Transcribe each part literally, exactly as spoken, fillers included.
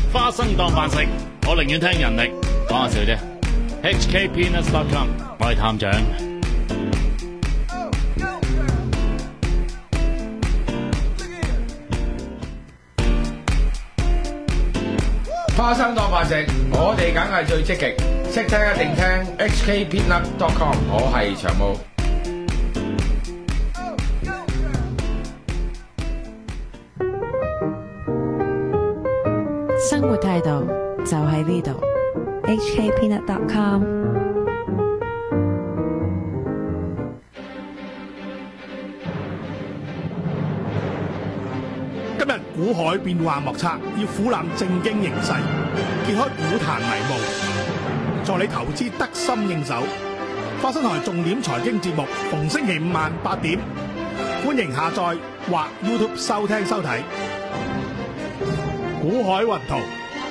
花生當飯食，我寧願聽人力。講下笑啫。H K Peanuts dot com， 我係探長。 花生當飯食，我哋梗係最積極，識聽一定聽 H K Peanuts dot com， 我係長毛。 生活態度就喺呢度 H K Peanuts dot com。 今日股海變幻莫測，要俯覽正經形勢，揭開股壇迷霧，助你投資得心應手。花生台重點財經節目，逢星期五晚八點，歡迎下載或 YouTube 收聽收睇。股海雲圖，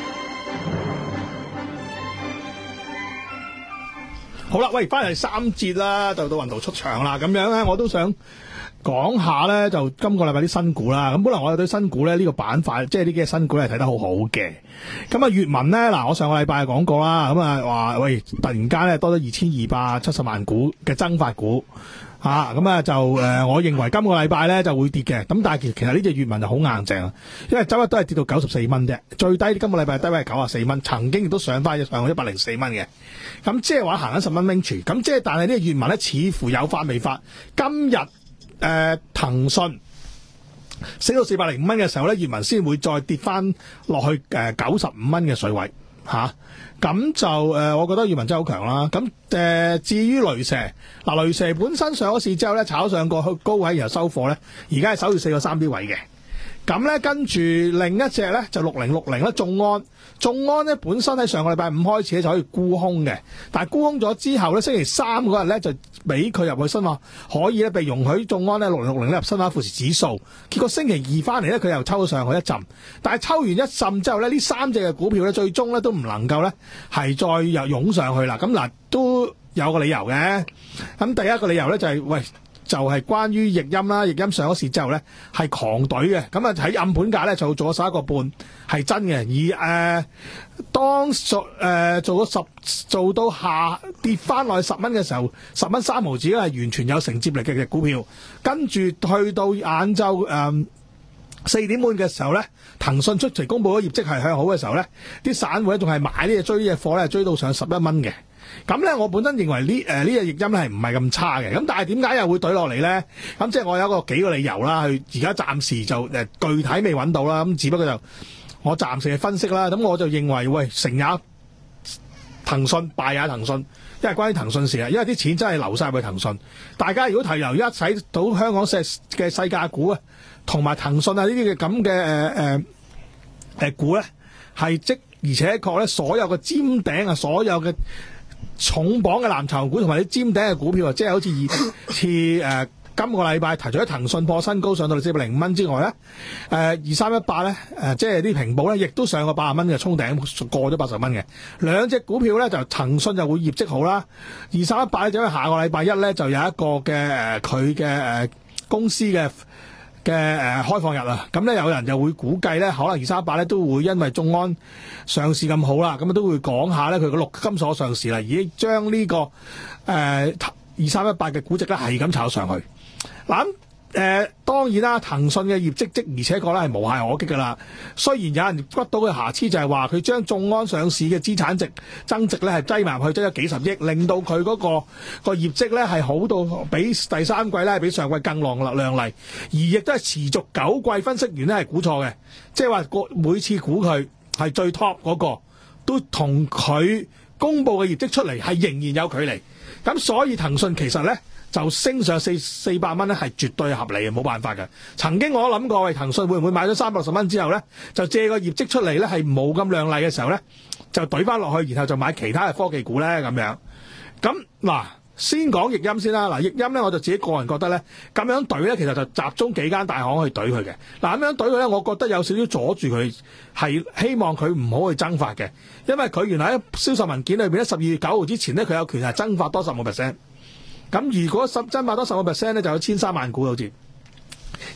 好啦，喂，翻嚟三節啦，就到雲圖出場啦。咁樣咧，我都想講下咧，就今個禮拜啲新股啦。咁本來我哋對新股咧呢個板塊，即係呢幾隻新股係睇得好好嘅。咁啊，粵文咧，嗱，我上個禮拜講過啦，咁啊話喂，突然間咧多咗二千二百七十萬股嘅增發股。吓咁啊就誒、呃，我認為今個禮拜咧就會跌嘅，咁但係其其實呢隻粵文就好硬淨啊，因為周一都係跌到九十四蚊啫，最低今個禮拜低位係九十四蚊，曾經亦都上翻上一百零四蚊嘅，咁即係話行緊十蚊 range，咁即係但係呢隻粵文咧似乎有發未發，今日誒騰訊升到四百零五蚊嘅時候咧，粵文先會再跌翻落去誒九十五蚊嘅水位。吓，咁、啊、就誒、呃，我覺得粵文真係好強啦。咁誒、呃，至於雷蛇，嗱、呃、雷蛇本身上咗市之後咧，炒上過去高位，然後收貨咧，而家係守住四個三 B 位嘅。咁咧跟住另一隻咧就六零六零啦，眾安，眾安咧本身喺上個禮拜五開始咧就可以沽空嘅，但係沽空咗之後咧，星期三嗰日咧就俾佢入去新華，可以咧被容許眾安咧六零六零入新華富時指數，結果星期二翻嚟咧佢又抽咗上去一陣，但係抽完一陣之後咧，呢三隻嘅股票咧最終咧都唔能夠咧係再又湧上去啦。咁嗱都有個理由嘅，咁第一個理由咧就係、是、喂。就係、是、關於易鑫啦，易鑫上咗市之後咧係狂隊嘅，咁啊喺暗盤價咧就做咗十一個半係真嘅，而誒、呃、當做誒、呃、做咗十做到下跌翻落去十蚊嘅時候，十蚊三毫紙咧係完全有承接力嘅嘅股票，跟住去到晏晝誒四點半嘅時候咧，騰訊出嚟公佈咗業績係向好嘅時候咧，啲散戶咧仲係買呢隻追嘅貨咧，追到上十一蚊嘅。咁咧，我本身認為呢誒呢隻易鑫咧係唔係咁差嘅，咁但係點解又會懟落嚟咧？咁即係我有一個幾個理由啦，佢而家暫時就誒、呃、具體未揾到啦，咁只不過就我暫時嘅分析啦，咁我就認為喂成也騰訊，敗也騰訊，因為關於騰訊事啊，因為啲錢真係流晒去騰訊，大家如果提留一睇到香港嘅嘅細價股啊，同埋騰訊啊呢啲嘅咁嘅誒誒誒股咧，係即而且確咧所有嘅尖頂啊，所有嘅重磅嘅藍籌股同埋啲尖頂嘅股票啊，即係好似二似誒今個禮拜除咗騰訊破新高上到四百零五蚊之外咧，誒二三一八咧誒即係啲平保咧，亦都上過八十蚊嘅衝頂過咗八十蚊嘅兩隻股票咧，就騰訊就會業績好啦，二三一八咧就因為下個禮拜一咧就有一個嘅誒佢嘅誒公司嘅嘅誒開放日啊，咁咧有人就會估計咧，可能二三一八咧都會因為眾安上市咁好啦，咁啊都會講下咧佢個陸金所上市啦，已經將呢個誒二三一八嘅估值咧係咁炒上去。嗱咁誒當然啦，騰訊嘅業績即而且確咧係無懈可擊噶啦。雖然有人屈到嘅瑕疵就係話佢將眾安上市嘅資產值增值咧係擠埋入去，擠咗幾十億，令到佢嗰、那個個業績咧係好到比第三季咧係比上季更亮亮麗，而亦都係持續九季分析員咧係估錯嘅，即係話個每次估佢係最 top 嗰、那個，都同佢公佈嘅業績出嚟係仍然有距離。咁所以騰訊其實咧。就升上四四百蚊咧，係絕對合理嘅，冇辦法嘅。曾經我都諗過，喂，騰訊會唔會買咗三百六十蚊之後咧，就借個業績出嚟咧，係冇咁亮麗嘅時候咧，就懟翻落去，然後就買其他嘅科技股咧咁樣。咁嗱，先講易鑫先啦。嗱，易鑫咧，我就自己個人覺得咧，咁樣懟咧，其實就集中幾間大行去懟佢嘅。嗱，咁樣懟佢咧，我覺得有少少阻住佢，係希望佢唔好去增發嘅，因為佢原來喺銷售文件裏邊咧，十二月九號之前咧，佢有權係增發多十個 percent。咁如果增發多十個 percent 咧，就有千三萬股好似。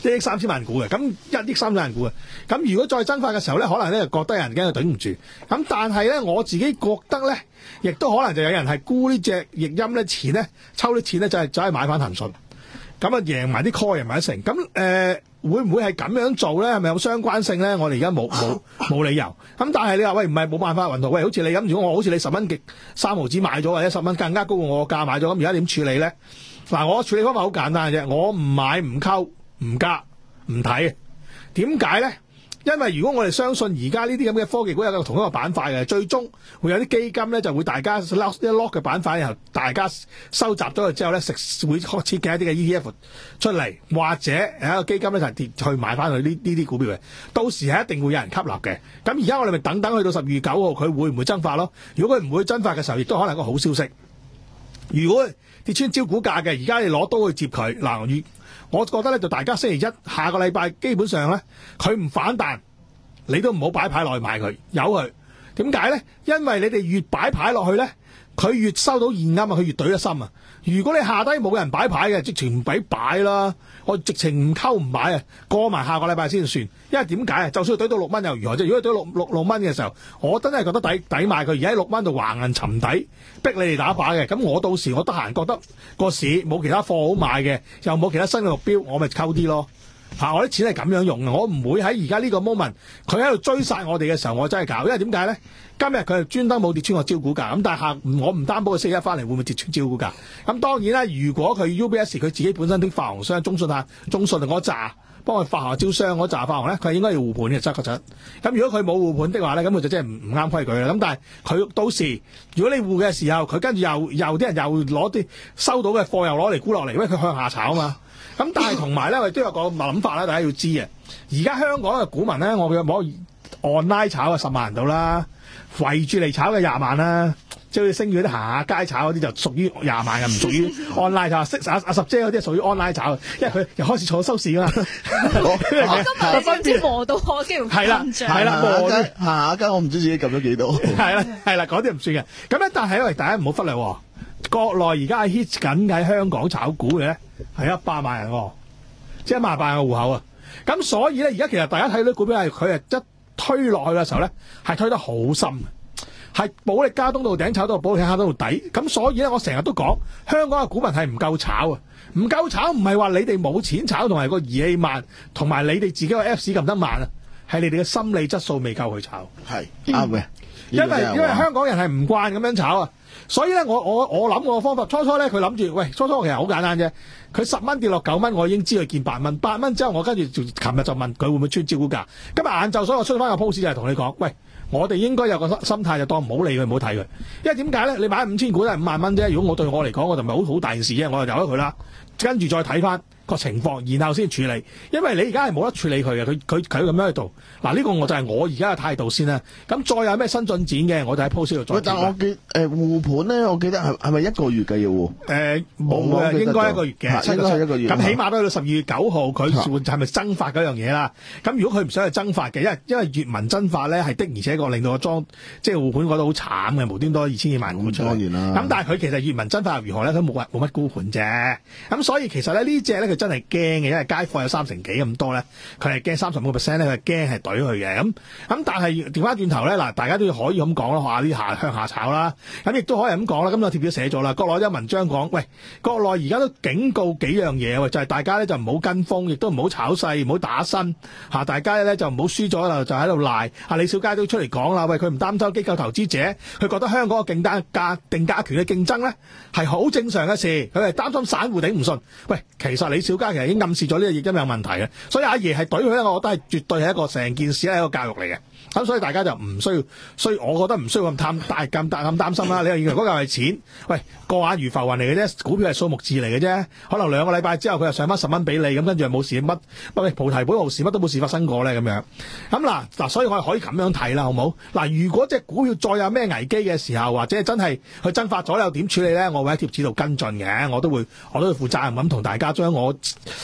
一億三千萬股嘅，咁一億三千萬股嘅，咁如果再增發嘅時候咧，可能咧就覺得有人驚佢頂唔住，咁但係咧我自己覺得咧，亦都可能就有人係沽呢隻譯音咧錢咧，抽啲錢咧就係走去買翻騰訊，咁啊贏埋啲 call 贏埋一成，咁誒、呃、會唔會係咁樣做咧？係咪有相關性咧？我哋而家冇冇冇理由，咁但係你話喂唔係冇辦法雲圖，喂好似你咁，如果我好似你十蚊極三毫子買咗，或者十蚊更加高過我個價買咗，咁而家點處理咧？嗱，我處理方法好簡單嘅啫，我唔買唔溝唔加唔睇，點解咧？因為如果我哋相信而家呢啲咁嘅科技股有個同一個板塊嘅，最終會有啲基金咧就會大家 lock 一 lock 嘅板塊，然後大家收集咗佢之後咧，食會設計一啲嘅 E T F 出嚟，或者有一個基金咧就係跌去買翻佢呢呢啲股票嘅，到時係一定會有人吸納嘅。咁而家我哋咪等等去到十二月九號，佢會唔會增發咯？如果佢唔會增發嘅時候，亦都可能係個好消息。如果跌穿招股價嘅，而家你攞刀去接佢嗱，我覺得咧就大家星期一下個禮拜基本上咧，佢唔反彈，你都唔好擺牌落去買佢，由佢。點解咧？因為你哋越擺牌落去咧，佢越收到現金啊，佢越懟得深啊。如果你下低冇人擺牌嘅，直情唔俾擺啦，我直情唔溝唔買啊，過埋下個禮拜先算。因為點解啊？就算佢懟到六蚊又如何啫？如果懟六六六蚊嘅時候，我真係覺得抵抵買佢。而家喺六蚊度橫行沉底，逼你哋打靶嘅。咁我到時我得閒覺得個市冇其他貨好買嘅，又冇其他新嘅目標，我咪溝啲咯。嚇、啊！我啲錢係咁樣用嘅，我唔會喺而家呢個 moment 佢喺度追殺我哋嘅時候，我真係搞。因為點解咧？今日佢係專登冇跌穿個招股價，咁但係下我唔擔保佢星期一翻嚟會唔會跌穿招股價。咁當然啦，如果佢 U B S 佢自己本身啲發行商中信啊、中信嗰紮幫佢發行招商嗰紮發行咧，佢係應該要護盤嘅，真確實。咁如果佢冇護盤的話咧，咁佢就真係唔唔啱規矩啦。咁但係佢到時如果你護嘅時候，佢跟住又又啲人又攞啲收到嘅貨又攞嚟沽落嚟，因為佢向下炒啊嘛。咁但係同埋咧，我哋都有個諗法啦，大家要知啊。而家香港嘅股民咧，我嘅冇 online 炒啊十萬人到啦，圍住嚟炒嘅廿萬啦，即係好似星宇啲行下街炒嗰啲就屬於廿萬嘅，唔屬於 online 炒。識阿阿十姐嗰啲係屬於 online 炒，因為佢又開始坐收市㗎嘛。 我今日唔知磨到我幾條係啦係啦，磨行下街我唔知自己撳咗幾多。 係啦係啦，嗰啲唔算嘅。咁咧，但係因為大家唔好忽略，國內而家係 hit 緊喺香港炒股嘅咧，係一百萬人，即係一萬八個戶口啊！咁所以咧，而家其實大家睇到股票係佢係一推落去嘅時候咧，係推得好深，係保力加東到頂炒到保力加東到底。咁所以咧，我成日都講香港嘅股民係唔夠炒啊！唔夠炒唔係話你哋冇錢炒，同埋個儀器慢，同埋你哋自己個 Apps 撳得慢啊，係你哋嘅心理質素未夠去炒。 係啱嘅， 因為因為香港人係唔慣咁樣炒啊。所以咧，我我我諗我個方法，初初咧佢諗住，喂，初初其實好簡單啫。佢十蚊跌落九蚊，我已經知佢見八蚊。八蚊之後，我跟住琴日就問佢會唔會穿招股價。今日晏晝，所以我出翻個 post 就係同你講，喂，我哋應該有個心態就當唔好理佢，唔好睇佢。因為點解咧？你買五千股都係五萬蚊啫。如果我對我嚟講，我就唔係好好大件事啫，我就由咗佢啦。跟住再睇翻個情況，然後先處理。因為你而家係冇得處理佢嘅，佢佢佢咁樣去做。嗱，呢個我就係我而家嘅態度先啦。咁再有咩新進展嘅，我就喺 post 度再。 但我記誒護盤咧，我記得係係咪一個月嘅要護？ 誒冇嘅，應該一個月嘅， 應該係一個月。 咁起碼都去到十二月九號，佢係咪增發嗰樣嘢啦？咁如果佢唔想去增發嘅，因為因為粵文增發咧係的，而且確令到個莊即係護盤覺得好慘嘅，無端多二千幾萬股出嚟。當然啦。咁但係佢其實粵文增發又如何咧？佢冇乜冇乜沽盤啫。咁所以其實咧呢隻咧佢真係驚嘅，因為街貨有三成幾咁多咧，佢係驚三十五個 percent 咧，佢係驚係懟佢嘅。咁咁但係調翻轉頭咧，嗱大家都可以咁講啦，話啲下向下炒啦。咁亦都可以咁講啦。咁個貼表寫咗啦，國內有文章講，喂，國內而家都警告幾樣嘢喎，就係、是、大家咧就唔好跟風，亦都唔好炒勢，唔好打新嚇，大家咧就唔好輸咗啦，就喺度賴。阿李小加都出嚟講啦，喂，佢唔擔心機構投資者，佢覺得香港個競單價定價權嘅競爭咧係好正常嘅事，佢係擔心散戶頂唔順。喂，其實李小加其實已經暗示咗呢個亦都有問題嘅，所以阿爺係懟佢咧，我覺得係絕對係一個成件事係一個教育嚟嘅。咁所以大家就唔需要，所以我覺得唔需要咁貪大咁大咁擔心啦。你又以為嗰嚿係錢，喂，過眼如浮雲嚟嘅啫，股票係數目字嚟嘅啫。可能兩個禮拜之後佢又上翻十蚊俾你，咁跟住又冇事乜，喂，菩提本無事，乜都冇事發生過咧咁樣。咁嗱嗱，所以我係可以咁樣睇啦，好冇？嗱，如果隻股票再有咩危機嘅時候，或者真係佢增發咗，又點處理咧？我會喺貼紙度跟進嘅，我都會我都會負責任咁同大家將我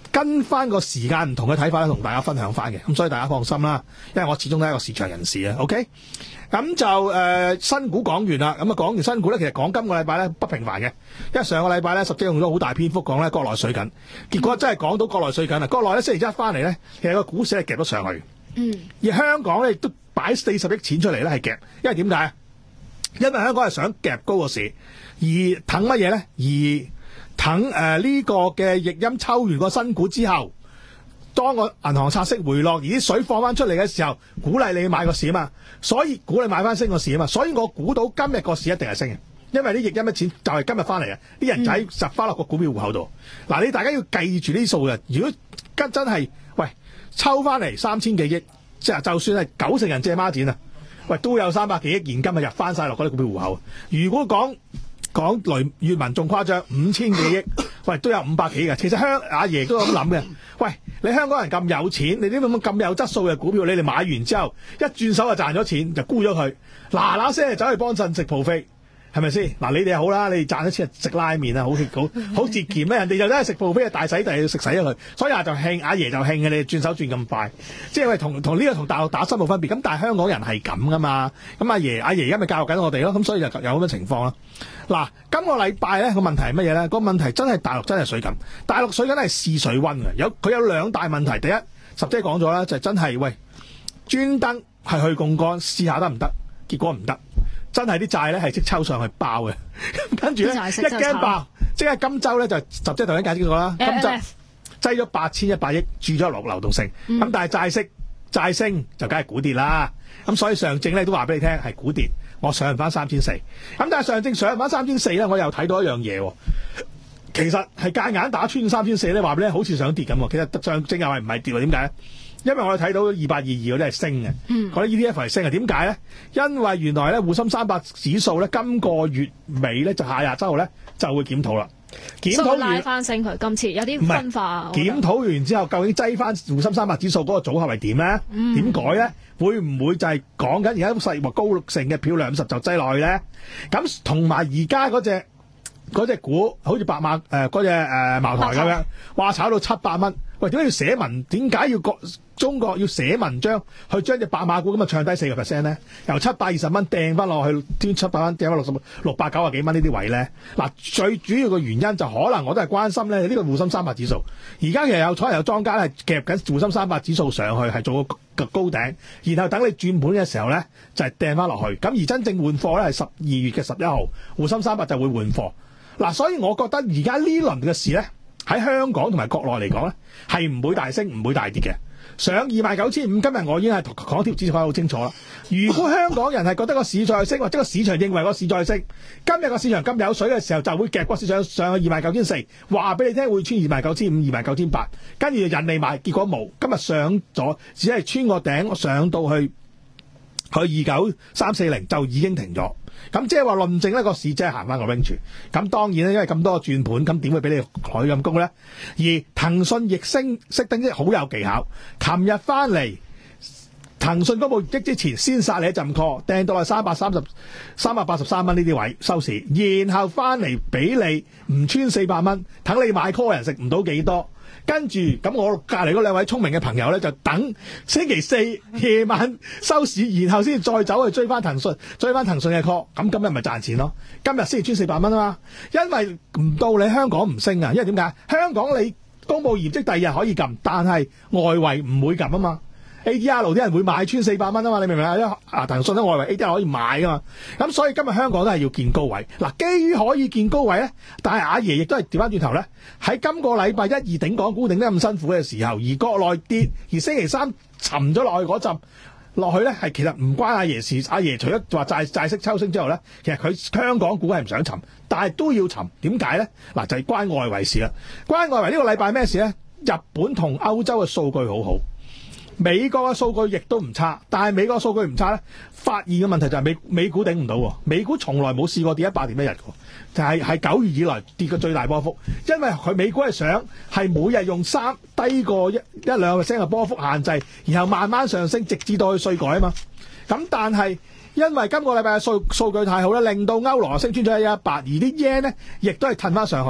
跟翻個時間唔同嘅睇法咧，同大家分享翻嘅。咁所以大家放心啦，因為我始終都係一個市場人士啊。OK， 咁就誒、呃、新股講完啦。咁啊講完新股咧，其實講今個禮拜咧不平凡嘅，因為上個禮拜咧十姐用咗好大篇幅講咧國內水緊，結果真係講到國內水緊啊！國內咧星期一翻嚟咧，其實個股市係夾咗上去。 嗯， 而香港咧亦都擺四十億錢出嚟咧係夾，因為點解？因為香港係想夾高個市，而等乜嘢咧？而等誒呢個嘅逆音抽完個新股之後，當個銀行拆息回落，而啲水放翻出嚟嘅時候，鼓勵你買個市啊嘛，所以鼓勵買翻升個市啊嘛，所以我估到今日個市一定係升嘅，因為啲逆音嘅錢就係今日翻嚟啊，啲人仔實翻落個股票戶口度。嗱、嗯，你大家要記住呢啲數嘅，如果真真係喂抽翻嚟三千幾億，即係就算係九成人借孖展啊，喂都有三百幾億現金啊入翻晒落嗰啲股票戶口。如果講講雷粵文仲誇張，五千幾億，喂都有五百幾嘅。其實香阿爺都咁諗嘅。喂，你香港人咁有錢，你啲咁咁有質素嘅股票，你哋買完之後一轉手就賺咗錢，就沽咗佢，嗱嗱聲就走去幫襯食 buffet，係咪先？嗱，你哋好啦，你哋賺咗錢食拉麵啊，好好好節儉咩？人哋就真係食 buffet大洗地要食洗咗佢，所以啊就興，阿爺就興嘅，你轉手轉咁快，即係喂同同呢個同大陸打新冇分別。咁但係香港人係咁噶嘛，咁阿爺阿爺而家咪教育緊我哋咯，咁所以就有咁嘅情況啦。嗱，今個禮拜咧個問題係乜嘢咧？個問題真係大陸真係水緊，大陸水緊係試水溫嘅。有佢有兩大問題，第一，十姐講咗啦，就係、真係喂專登係去槓桿試下得唔得？結果唔得，真係啲債咧係即抽上去爆嘅，跟住咧一驚爆，即係金州咧就十姐頭先解釋咗啦，金州擠咗八千一百億注咗落流動性，咁、嗯、但係債息債升就梗係股跌啦。咁所以上證咧都話俾你聽係股跌。我上翻三千四，咁但係上證上翻三千四咧，我又睇到一樣嘢，其實係夾硬打穿三千四咧，話俾你好似想跌咁。其實上證又係唔係跌？點解咧？因為我哋睇到二八二二嗰啲係升嘅，嗰啲 E T F 係升嘅。點解咧？因為原來咧滬深三百指數咧今個月尾咧就下廿週號咧就會檢討啦。檢討完拉翻升佢，今次有啲分化。 檢討完之後，究竟擠翻滬深三百指數嗰個組合係點咧？點、嗯、改咧？會唔會就係講緊而家細或高盛嘅漂亮五十就擠落去咧？咁同埋而家嗰隻嗰隻股，好似白馬誒嗰隻誒茅台咁樣，話炒到七百蚊。喂，點解要寫文？點解要國中國要寫文章去將隻白馬股咁啊唱低四個 percent 咧？由七百二十蚊掟翻落去，跌七百蚊掟翻六十六百九啊幾蚊呢啲位咧？嗱，最主要嘅原因就可能我都係關心咧呢個滬深三百指數。而家其實有彩有莊家係夾緊滬深三百指數上去，係做個高頂，然後等你轉盤嘅時候咧就係掟翻落去。咁而真正換貨咧係十二月嘅十一號，滬深三百就會換貨。嗱，所以我覺得而家呢輪嘅事咧，喺香港同埋國內嚟講咧，係唔會大升，唔會大跌嘅。上二萬九千五，今日我已經係港貼指數講得好清楚啦。如果香港人係覺得個市再升，或者個市場認為個市再升，今日個市場咁有水嘅時候，就會夾個市場上去二萬九千四，話俾你聽會穿二萬九千五、二萬九千八，跟住就引你買，結果冇。今日上咗，只係穿個頂上到去去二九三四零就已經停咗。咁即係話論證呢個市即係行翻個 range。咁當然咧，因為咁多個轉盤，咁點會俾你海咁高咧？而騰訊逆升熄燈即係好有技巧。琴日翻嚟，騰訊公布業績之前先殺你一陣 call， 掟到係三百三十、三百八十三蚊呢啲位收市，然後翻嚟俾你唔穿四百蚊，等你買 call 人食唔到幾多。跟住咁，我隔離嗰兩位聰明嘅朋友咧，就等星期四夜晚收市，然後先再走去追翻騰訊，追翻騰訊嘅 call。咁今日咪賺錢咯？今日先至穿四百蚊啊嘛，因為唔到你香港唔升啊，因為點解？香港你公佈業績第二日可以撳，但係外圍唔會撳啊嘛。A D R 啲人會買穿四百蚊啊嘛，你明唔明啊？啊騰訊喺外圍 A D R 可以買噶嘛，咁所以今日香港都係要見高位。嗱，基於可以見高位咧，但係阿爺亦都係調翻轉頭咧，喺今個禮拜一二頂港股頂得咁辛苦嘅時候，而國內跌，而星期三沉咗落去嗰陣落去咧，係其實唔關阿爺事。阿爺除咗話債債息抽升之後咧，其實佢香港股係唔想沉，但係都要沉。點解咧？嗱，就係關外圍事啦。關外圍呢個禮拜咩事咧？日本同歐洲嘅數據好好。美國嘅數據亦都唔差，但係美國數據唔差咧，發現嘅問題就係美美股頂唔到喎。美股從來冇試過跌一百點一日嘅，就係係九月以來跌嘅最大波幅。因為佢美股係想係每日用三低過一一兩個 percent 嘅波幅限制，然後慢慢上升，直至到去稅改啊嘛。咁但係因為今個禮拜嘅數數據太好咧，令到歐羅升穿咗一一八，而啲 yen 咧亦都係褪翻上去。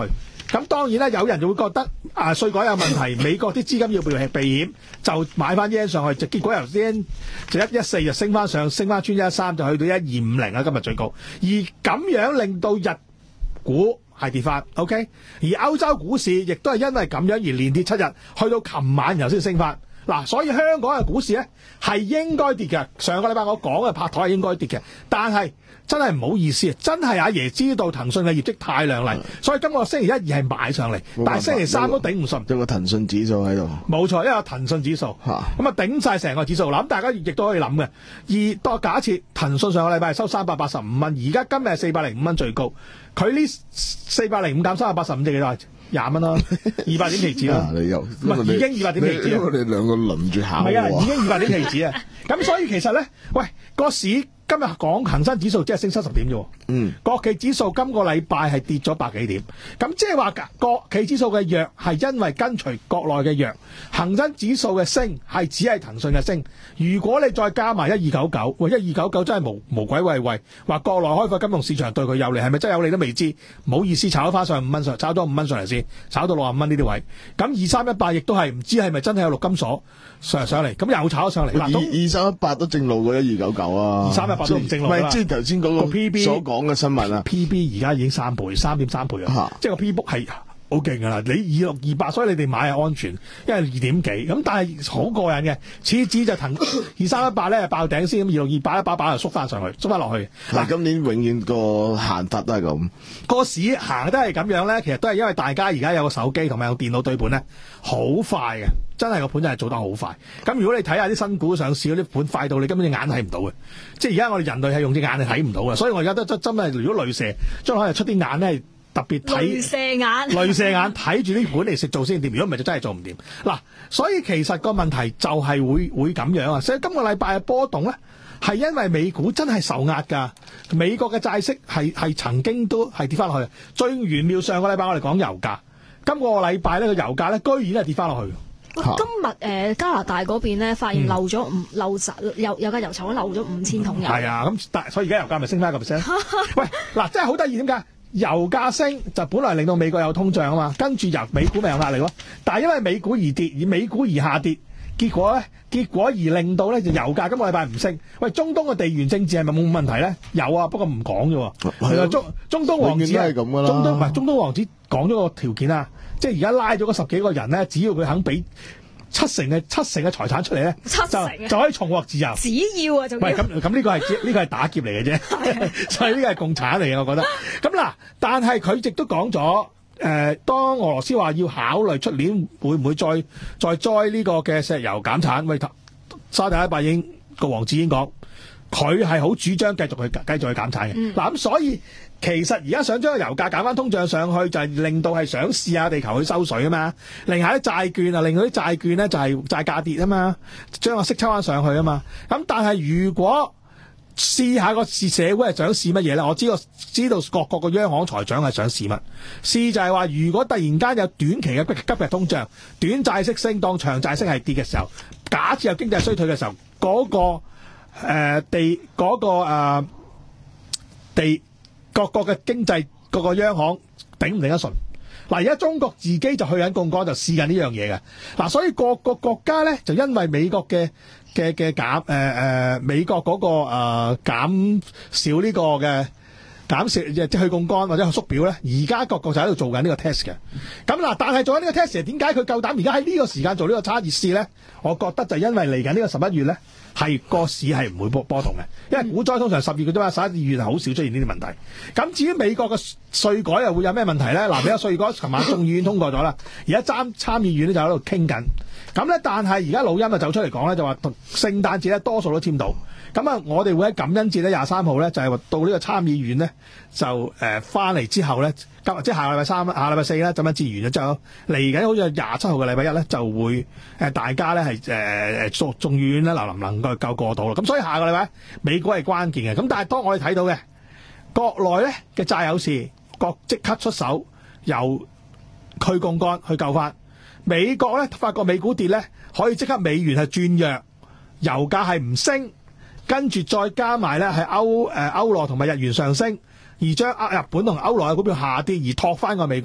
咁當然啦，有人就會覺得啊稅改有問題，美國啲資金要避避險，就買翻 yen 上去，就結果由 yen 就一一四就升翻上，升翻穿一一三就去到一二五零啦，今日最高。而咁樣令到日股係跌翻 ，OK？ 而歐洲股市亦都係因為咁樣而連跌七日，去到琴晚然後先升翻。嗱，所以香港嘅股市咧係應該跌嘅。上個禮拜我講嘅拍台係應該跌嘅，但係真係唔好意思，真係阿爺知道騰訊嘅業績太亮麗，所以今個星期一二係買上嚟，但係星期三都頂唔順。 有個騰訊指數喺度， 冇錯，因為有騰訊指數，咁啊頂晒成個指數。嗱，咁大家亦都可以諗嘅。而當假設騰訊上個禮拜係收三百八十五蚊，而家今日係四百零五蚊最高，佢呢四百零五減三百八十五即係幾多？廿蚊咯，二百點期指啦， 你又唔係已經二百點期指啊！ 因為你兩個輪住考， 唔係啊，已經二百點期指啊！咁所以其實咧，喂個市。今日講恒生指數只係升七十點啫，嗯，國企指數今個禮拜係跌咗百幾點，咁即係話國企指數嘅弱係因為跟隨國內嘅弱，恒生指數嘅升係只係騰訊嘅升。如果你再加埋一二九九，喂一二九九真係無無鬼謂謂，話國內開發金融市場對佢有利，係咪真係有利都未知，唔好意思炒翻上五蚊上，炒咗五蚊上嚟先，炒到六十五蚊呢啲位。咁二三一八亦都係唔知係咪真係有陸金所上上嚟，咁又炒咗上嚟。 二二三一八都正路過一二九九啊， 二三一八都唔正路啦。 唔係，即係頭先嗰個 P B 所講嘅新聞啊 ，P B 而家已經三倍，三點三倍啊，即係個 P book 係好勁噶啦。你二六二八，所以你哋買係安全，因為二點幾咁，但係好過癮嘅。次子就騰二三一八咧爆頂先，咁二六二八一把把就縮翻上去，縮翻落去。 嗱，今年永遠個行法都係咁， 個市行得係咁樣咧，其實都係因為大家而家有個手機同埋有電腦對盤咧，好快嘅。真係個盤真係做得好快，咁如果你睇下啲新股上市嗰啲盤快到你根本隻眼睇唔到嘅，即係而家我哋人類係用隻眼係睇唔到嘅，所以我而家都真真係如果雷射將來出啲眼咧特別睇雷射眼， 雷射眼睇住啲盤嚟食做先掂，如果唔係就真係做唔掂。嗱，所以其實個問題就係會會咁樣啊，所以今個禮拜嘅波動咧係因為美股真係受壓㗎，美國嘅債息係係曾經都係跌翻落去，最玄妙上個禮拜我哋講油價，今個禮拜呢個油價咧居然係跌翻落去。 今日誒、呃、加拿大嗰邊咧，發現漏咗五、嗯、漏有有架油廠漏咗五千桶油。係啊，咁但所以而家油價咪升翻一個 percent？ 喂，嗱，真係好得意點解？油價升就本來令到美國有通脹啊嘛，跟住由美股咪有壓力咯。但係因為美股而跌，而美股而下跌，結果咧，結果而令到咧就油價今個禮拜唔升。喂，中東嘅地緣政治係咪冇問題咧？有啊，不過唔講啫。係啊，中中東王子係咁噶啦。中東唔係中東王子講咗個條件啊。即係而家拉咗嗰十幾個人咧，只要佢肯俾七成嘅七成嘅財產出嚟咧，就就可以重獲自由。 只要啊，就喂咁咁呢個係呢個係打劫嚟嘅啫，所以呢個係共產嚟嘅，我覺得。咁嗱，但係佢亦都講咗，誒，當俄羅斯話要考慮出年會唔會再再栽呢個嘅石油減產，喂，沙特阿拉伯已經個王子已經講，佢係好主張繼續去繼續去減產嘅。嗱、嗯，咁所以。其實而家想將個油價減翻通脹上去，就係、是、令到係想試下地球去收水啊嘛，令下啲債券啊，令到啲債券咧就係債價跌啊嘛，將個息抽翻上去啊嘛。咁但係如果試下個社會係想試乜嘢咧？我知道知道各國嘅央行財長係想試乜？試就係話，如果突然間有短期嘅急劇通脹，短債息升當長債息係跌嘅時候，假設有經濟衰退嘅時候，嗰、那個、呃、地嗰、那個、呃、地。各國嘅經濟，各個央行頂唔頂得順？嗱，而家中國自己就去緊槓桿，就試緊呢樣嘢嘅。嗱，所以各個國家咧就因為美國嘅嘅嘅減誒誒美國嗰、那個誒、呃、減少呢個嘅減少即係去槓桿或者去縮表咧，而家各國就喺度做緊呢個 test 嘅。咁嗱，但係做緊呢個 test，點解佢夠膽而家喺呢個時間做呢個差熱試咧？我覺得就因為嚟緊呢個十一月咧。係個市係唔會波波動嘅，因為股災通常十月嘅啫嘛，十一二月係好少出現呢啲問題。咁至於美國嘅稅改又會有咩問題咧？嗱，美國稅改琴晚眾議院通過咗啦，而家參參議院咧就喺度傾緊。咁咧，但係而家老陰就走出嚟講咧，就話聖誕節咧多數都簽到。咁啊，我哋會喺感恩節咧廿三號咧就係、是、話到呢個參議院咧就誒翻嚟之後咧，今即係下個禮拜三、下禮拜四咧，咁樣節完咗之後，嚟緊好似廿七號嘅禮拜一咧就會誒、呃、大家咧係誒誒眾眾議院咧能唔能夠夠過到啦？咁所以下個禮拜美股係關鍵嘅。咁但係當我哋睇到嘅國內咧嘅債有事，國即刻出手由去槓桿去救翻。美國咧發覺美股跌咧，可以即刻美元係轉弱，油價係唔升。跟住再加埋咧，係歐誒歐羅同埋日元上升，而將日本同歐羅嘅股票下跌，而托翻個美股。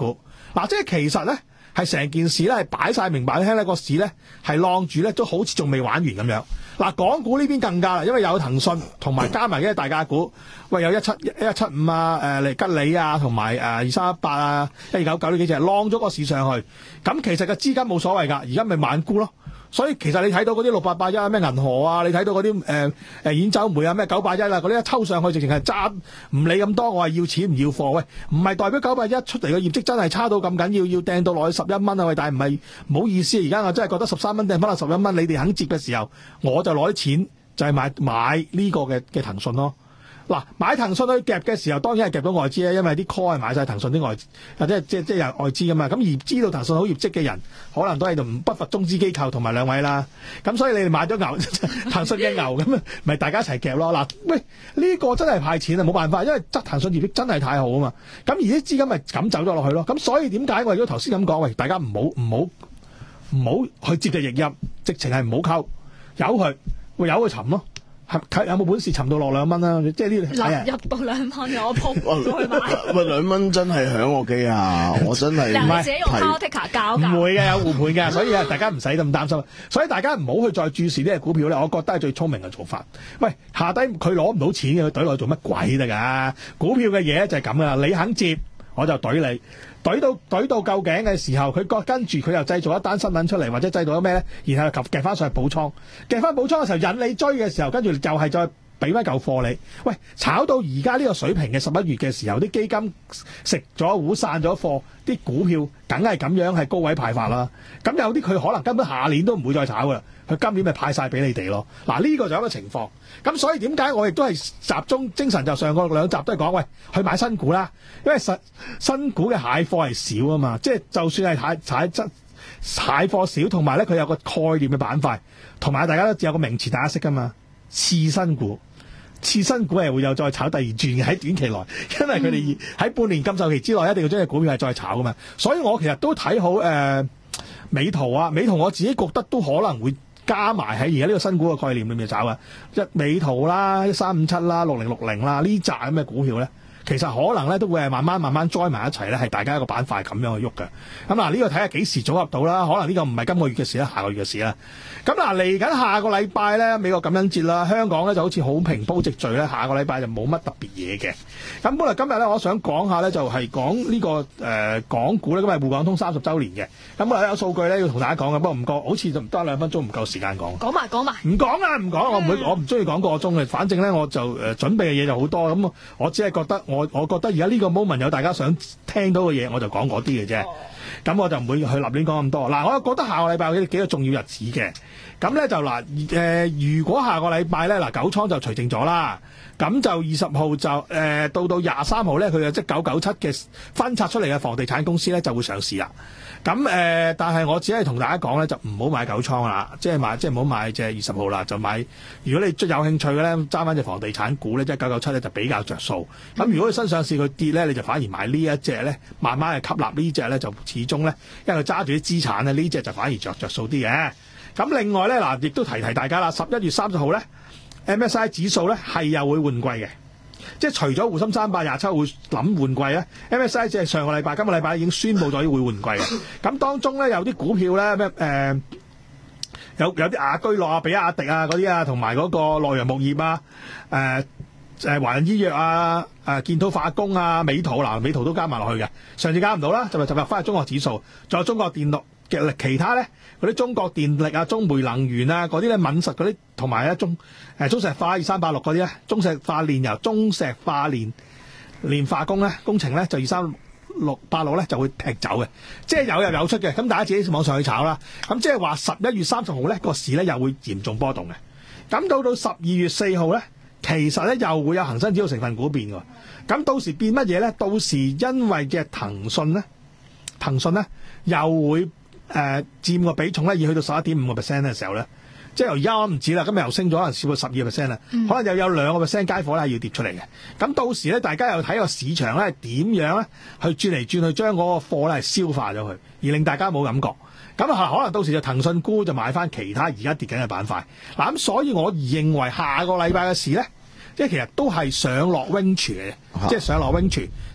嗱，即係其實咧係成件事咧係擺晒明擺聽咧個市咧係晾住咧都好似仲未玩完咁樣。嗱，港股呢邊更加啦，因為有騰訊同埋加埋嘅大價股，喂有一七一一七五啊，誒嚟吉利啊，同埋誒二三一八啊，一二九九呢幾隻晾咗個市上去。咁其實個資金冇所謂㗎，而家咪晚沽咯。所以其實你睇到嗰啲六八八一啊，咩銀河啊，你睇到嗰啲誒誒兗州煤啊，咩九八一啊，嗰啲一抽上去直情係揸唔理咁多，我係要錢唔要貨。喂，唔係代表九八一出嚟嘅業績真係差到咁緊要，要掟到落去十一蚊啊！喂，但係唔係唔好意思，而家我真係覺得十三蚊掟翻落十一蚊，你哋肯接嘅時候，我就攞啲錢就係買買呢個嘅嘅騰訊咯。嗱，買騰訊去夾嘅時候，當然係夾到外資咧，因為啲 call 係買晒騰訊啲外，或者即係即係有外資噶嘛。咁而知道騰訊好業績嘅人，可能都喺度唔不乏中資機構同埋兩位啦。咁所以你哋買咗牛騰訊嘅牛，咁咪大家一齊夾咯。嗱，喂，呢個真係派錢啊，冇辦法，因為質騰訊業績真係太好啊嘛。咁而啲資金咪咁走咗落去咯。咁所以點解我如果頭先咁講，喂，大家唔好唔好唔好去接隻逆音，直情係唔好溝，由佢，會由佢沉咯。係有冇本事沉到落兩蚊啦？即係呢入入到兩蚊，我撲咗去買。 喂，兩蚊真係響我機啊！我真係你自己用 Caltica 教㗎？ 唔會嘅，有護盤嘅，所以啊，大家唔使咁擔心。所以大家唔好去再注視呢隻股票咧，我覺得係最聰明嘅做法。喂，下低佢攞唔到錢嘅，佢懟落去做乜鬼得㗎？股票嘅嘢就係咁噶啦，你肯接我就懟你。懟到懟到夠頸嘅時候，佢跟住佢又製造一單新聞出嚟，或者製造咗咩咧？然後夾翻上去補倉，夾翻補倉嘅時候引你追嘅時候，跟住就係再俾翻嚿貨你。喂，炒到而家呢個水平嘅十一月嘅時候，啲基金食咗糊散咗貨，啲股票梗係咁樣係高位派發啦。咁有啲佢可能根本下年都唔會再炒噶啦，佢今年咪派晒俾你哋咯。嗱，呢個就係一個情況。咁所以點解我亦都係集中精神，就上個兩集都係講，喂，去買新股啦，因為實新股嘅蟹貨係少啊嘛，即係就算係蟹蟹蟹貨少，同埋咧佢有個概念嘅板塊，同埋大家都有個名詞大家識噶嘛，次新股。次新股係會有再炒第二轉嘅，喺短期內，因為佢哋喺半年禁售期之內一定要將隻股票係再炒噶嘛，所以我其實都睇好誒、呃、美圖啊，美圖我自己覺得都可能會加埋喺而家呢個新股嘅概念裏面炒啊，一美圖啦、一三五七啦、六零六零啦呢扎咁嘅股票咧，其實可能咧都會係慢慢慢慢 join 埋一齊咧，係大家一個板塊咁樣去喐嘅。咁嗱，呢個睇下幾時組合到啦，可能呢個唔係今個月嘅事啦，下個月嘅事啦。咁嗱，嚟緊下個禮拜咧，美國感恩節啦，香港咧就好似好平鋪直敍咧，下個禮拜就冇乜特別嘢嘅。咁本來今日咧，我想講下咧，就係講呢個誒、呃、港股咧，今日滬港通三十週年嘅。咁我有數據咧要同大家講嘅，不過唔夠，好似就唔得兩分鐘，唔夠時間講。 講埋講埋， 唔講啊，唔講，我唔會，我唔中意講個鐘嘅。反正咧，我就誒、呃、準備嘅嘢就好多，咁我只係覺得我我覺得而家呢個 moment 有大家想聽到嘅嘢，我就講嗰啲嘅啫。咁我就唔會去立亂講咁多。嗱，我又覺得下個禮拜有幾個重要日子嘅。咁咧就嗱，誒、呃，如果下個禮拜咧，嗱，九倉就除淨咗啦。咁就二十號就誒、呃、到到廿三號咧，佢嘅即九九七嘅分拆出嚟嘅房地產公司咧就會上市啦。咁誒、呃，但係我只係同大家講咧，就唔好買九倉啦，即係買即係唔好買即係二十號啦，就買。如果你有興趣嘅咧，揸翻隻房地產股咧，即係九九七咧就比較着數。咁如果佢新上市佢跌咧，你就反而買呢一隻咧，慢慢去吸納呢隻咧，就始終咧，因為佢揸住啲資產咧，呢隻就反而着着數啲嘅。咁另外咧嗱，亦都提提大家啦，十一月三十號咧 M S I 指數咧係又會換季嘅，即係除咗滬深三百廿七會諗換季咧 M S I 只係上個禮拜、今個禮拜已經宣布咗會換季嘅。咁當中咧有啲股票咧咩誒，有有啲雅居樂啊、比亞迪啊嗰啲啊，同埋嗰個洛陽鉬業啊、誒誒華潤醫藥啊、誒建滔化工啊、美圖嗱，美圖都加埋落去嘅。上次加唔到啦，就咪就入翻去中國指數，仲有中國電力嘅其他咧。嗰啲中國電力啊、中煤能源啊、嗰啲咧敏實嗰啲，同埋咧中誒中石化二三八六嗰啲咧，中石化煉油、中石化煉煉化工咧工程咧就二三六八六咧就會踢走嘅，即係有入有出嘅。咁大家自己網上去炒啦。咁即係話十一月三十號咧個市咧又會嚴重波動嘅。咁到到十二月四號咧，其實咧又會有恒生指數成分股變喎。咁到時變乜嘢咧？到時因為嘅騰訊咧，騰訊咧又會。誒、呃、佔個比重咧，要去到十一點五個 percent 嘅時候咧，即係由而家我唔止啦，今日又升咗，可能超過十二個 percent 啦，可能又有兩個 percent 街貨咧要跌出嚟嘅。咁到時咧，大家又睇個市場咧點樣咧去轉嚟轉去，將嗰個貨咧消化咗佢，而令大家冇感覺。咁啊，可能到時就騰訊沽就買翻其他而家跌緊嘅板塊。嗱咁，所以我認為下個禮拜嘅事咧，即係其實都係上落 range 嘅，即係上落 range。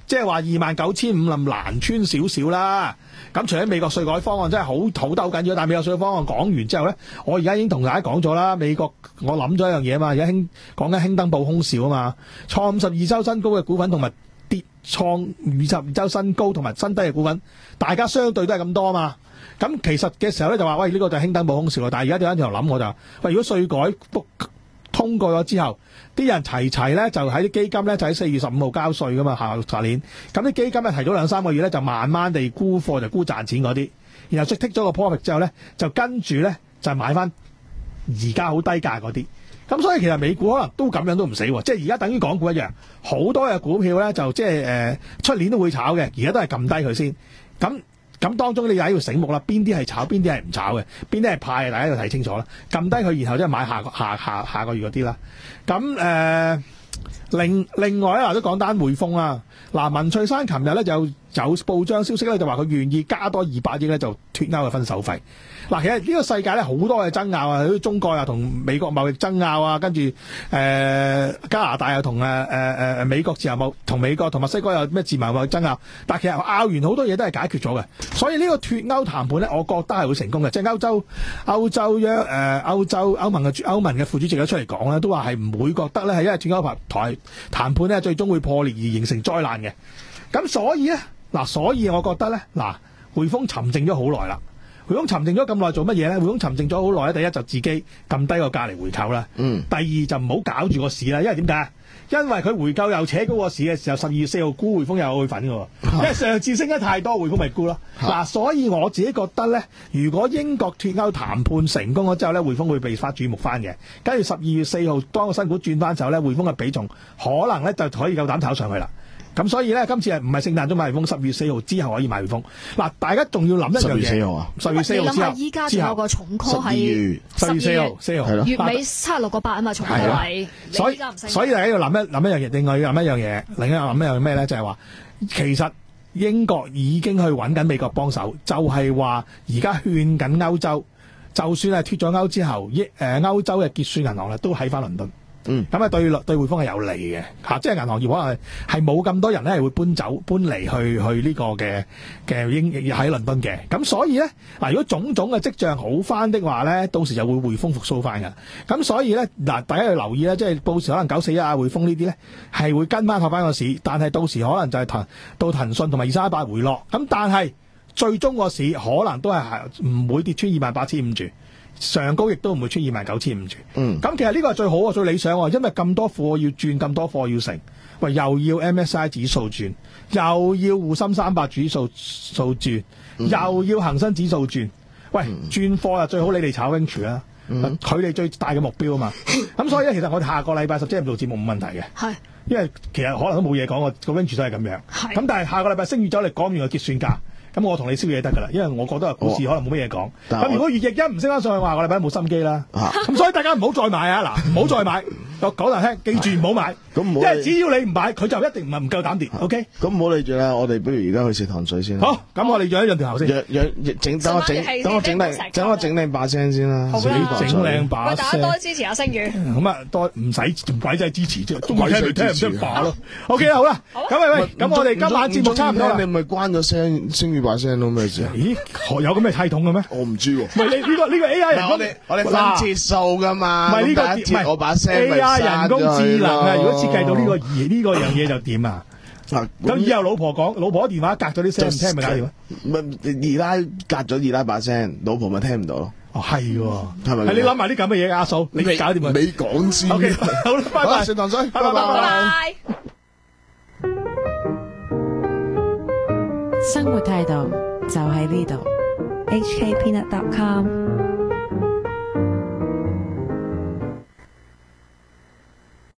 即係話二萬九千五咁難穿少少啦。咁除咗美國稅改方案真係好好兜緊要，但係美國稅改方案講完之後咧，我而家已經同大家講咗啦。美國我諗咗一樣嘢啊嘛，而家興講緊興登報空兆啊嘛，創五十二周新高嘅股份同埋跌創二十二周新高同埋新低嘅股份，大家相對都係咁多啊嘛。咁其實嘅時候咧就話喂，呢、這個就係興登報空兆，但係而家點解就諗我就話喂，如果稅改通過咗之後，啲人齊齊咧就喺啲基金咧就喺四月十五號交稅噶嘛，下下年。咁啲基金咧提早兩三個月咧就慢慢地沽貨，就沽賺錢嗰啲，然後即剔咗個 profit 之後咧，就跟住咧就買翻而家好低價嗰啲。咁所以其實美股可能都咁樣都唔死喎，即係而家等於港股一樣，好多嘅股票咧就即係誒出年都會炒嘅，而家都係撳低佢先。咁咁當中你又要醒目啦，邊啲係炒，邊啲係唔炒嘅，邊啲係派嘅，大家要睇清楚啦。撳低佢，然後即係買下個下下下個月嗰啲啦。咁誒、呃、另另外咧，嗱都講單匯豐啦。嗱，文翠珊琴日咧就有報章消息咧，就話佢願意加多二百億咧，就脫歐嘅分手費。嗱，其實呢個世界咧好多嘅爭拗啊，好似中國又同美國貿易爭拗啊，跟住誒、呃、加拿大又同誒誒誒美國自由貿同美國同墨西哥有咩自由貿易爭拗，但係其實拗完好多嘢都係解決咗嘅。所以呢個脫歐談判咧，我覺得係會成功嘅。即係歐洲歐洲約誒歐洲歐盟嘅歐盟嘅副主席咧出嚟講咧，都話係唔會覺得咧係因為脫歐台談判咧最終會破裂而形成災難嘅。咁所以咧嗱，所以我覺得咧嗱，匯豐沉靜咗好耐啦。匯豐沉靜咗咁耐做乜嘢咧？匯豐沉靜咗好耐咧，第一就自己撳低個價嚟回購啦。嗯。第二就唔好搞住個市啦，因為點解？因為佢回購又扯高個市嘅時候，十二月四號沽匯豐又有佢份嘅喎。因為上次升得太多，匯豐咪沽咯。嗱，所以我自己覺得咧，如果英國脫歐談判成功咗之後咧，匯豐會被發注目翻嘅。跟住十二月四號當個新股轉翻時候咧，匯豐嘅比重可能咧就可以夠膽炒上去啦。咁所以咧，今次係唔係聖誕鐘買匯豐？十月四號之後可以買匯豐。嗱，大家仲要諗一樣嘢。十月四號啊！十月四號之後，依家仲有個重 call 係十月四號，四號月尾七十六個八啊嘛，重 call 係。所以所以大家要諗一諗一樣嘢，另外要諗一樣嘢，另一諗一樣咩咧？就係話，其實英國已經去揾緊美國幫手，就係話而家勸緊歐洲，就算係脫咗歐之後，誒歐洲嘅結算銀行咧都喺翻倫敦。嗯，咁啊對對匯豐係有利嘅嚇，即係銀行業可能係冇咁多人咧係會搬走搬離去去呢個嘅嘅英喺倫敦嘅，咁所以咧嗱，如果種種嘅跡象好翻的話咧，到時就會匯豐復甦翻㗎。咁所以咧嗱，大家要留意咧，即係到時可能九四一啊匯豐呢啲咧係會跟翻學翻個市，但係到時可能就係騰到騰訊同埋二三一八回落，咁但係最終個市可能都係唔會跌穿二萬八千五住。上高亦都唔會穿二萬九千五住，嗯，咁其實呢個係最好啊，最理想喎，因為咁多貨要轉，咁多貨要成，喂，又要 M S I 指數轉，又要滬深三百指數數轉，嗯、又要恒生指數轉，喂，嗯、轉貨啊最好你哋炒 Venture 啦，佢哋最大嘅目標啊嘛，咁所以咧，其實我哋下個禮拜十即係做節目冇問題嘅，係，因為其實可能都冇嘢講，個 Venture 都係咁樣，係，咁但係下個禮拜升完咗，你講完個結算價。咁我同你燒嘢得噶啦，因為我覺得股市可能冇乜嘢講。咁如果月逆一唔升翻上去，話我禮拜冇心機啦。咁所以大家唔好再買啊！嗱，唔好再買。我講嚟聽，記住唔好買。咁因為只要你唔買，佢就一定唔係唔夠膽跌。OK。咁唔好理住啦，我哋不如而家去食糖水先。好，咁我哋養一養條喉先。養養整等我整，等我整靚，等我整靚把聲先啦。整靚把聲。大家多支持阿星宇。咁啊，多唔使仲鬼仔支持啫，都鬼聽唔聽唔出把咯。OK 啦，好啦。咁喂喂，咁我哋今晚節目差唔多啦。你咪關咗聲，星宇把聲咯咩事啊？咦，有咁嘅系統嘅咩？我唔知喎。唔係你呢個呢個 A I 人工，我哋我哋分節數噶嘛。唔係呢個唔係我把聲 A I 人工智能啊！如果設計到呢個呢個樣嘢就點啊？咁以後老婆講，老婆電話隔咗啲聲唔聽咪搞掂啊？咪二奶隔咗二奶把聲，老婆咪聽唔到咯。哦，係喎，係咪？係你諗埋啲咁嘅嘢，阿嫂，你搞掂佢。你講先。O K，好啦，拜拜，食糖水，拜拜，拜拜。 生活態度就喺呢度。 H K Peanut dot com